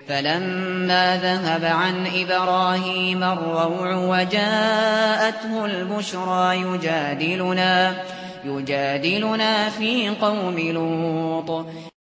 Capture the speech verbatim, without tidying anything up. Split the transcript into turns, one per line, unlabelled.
فلما ذهب عن إبراهيم الروع وجاءته البشرى يجادلنا, يجادلنا في قوم لوط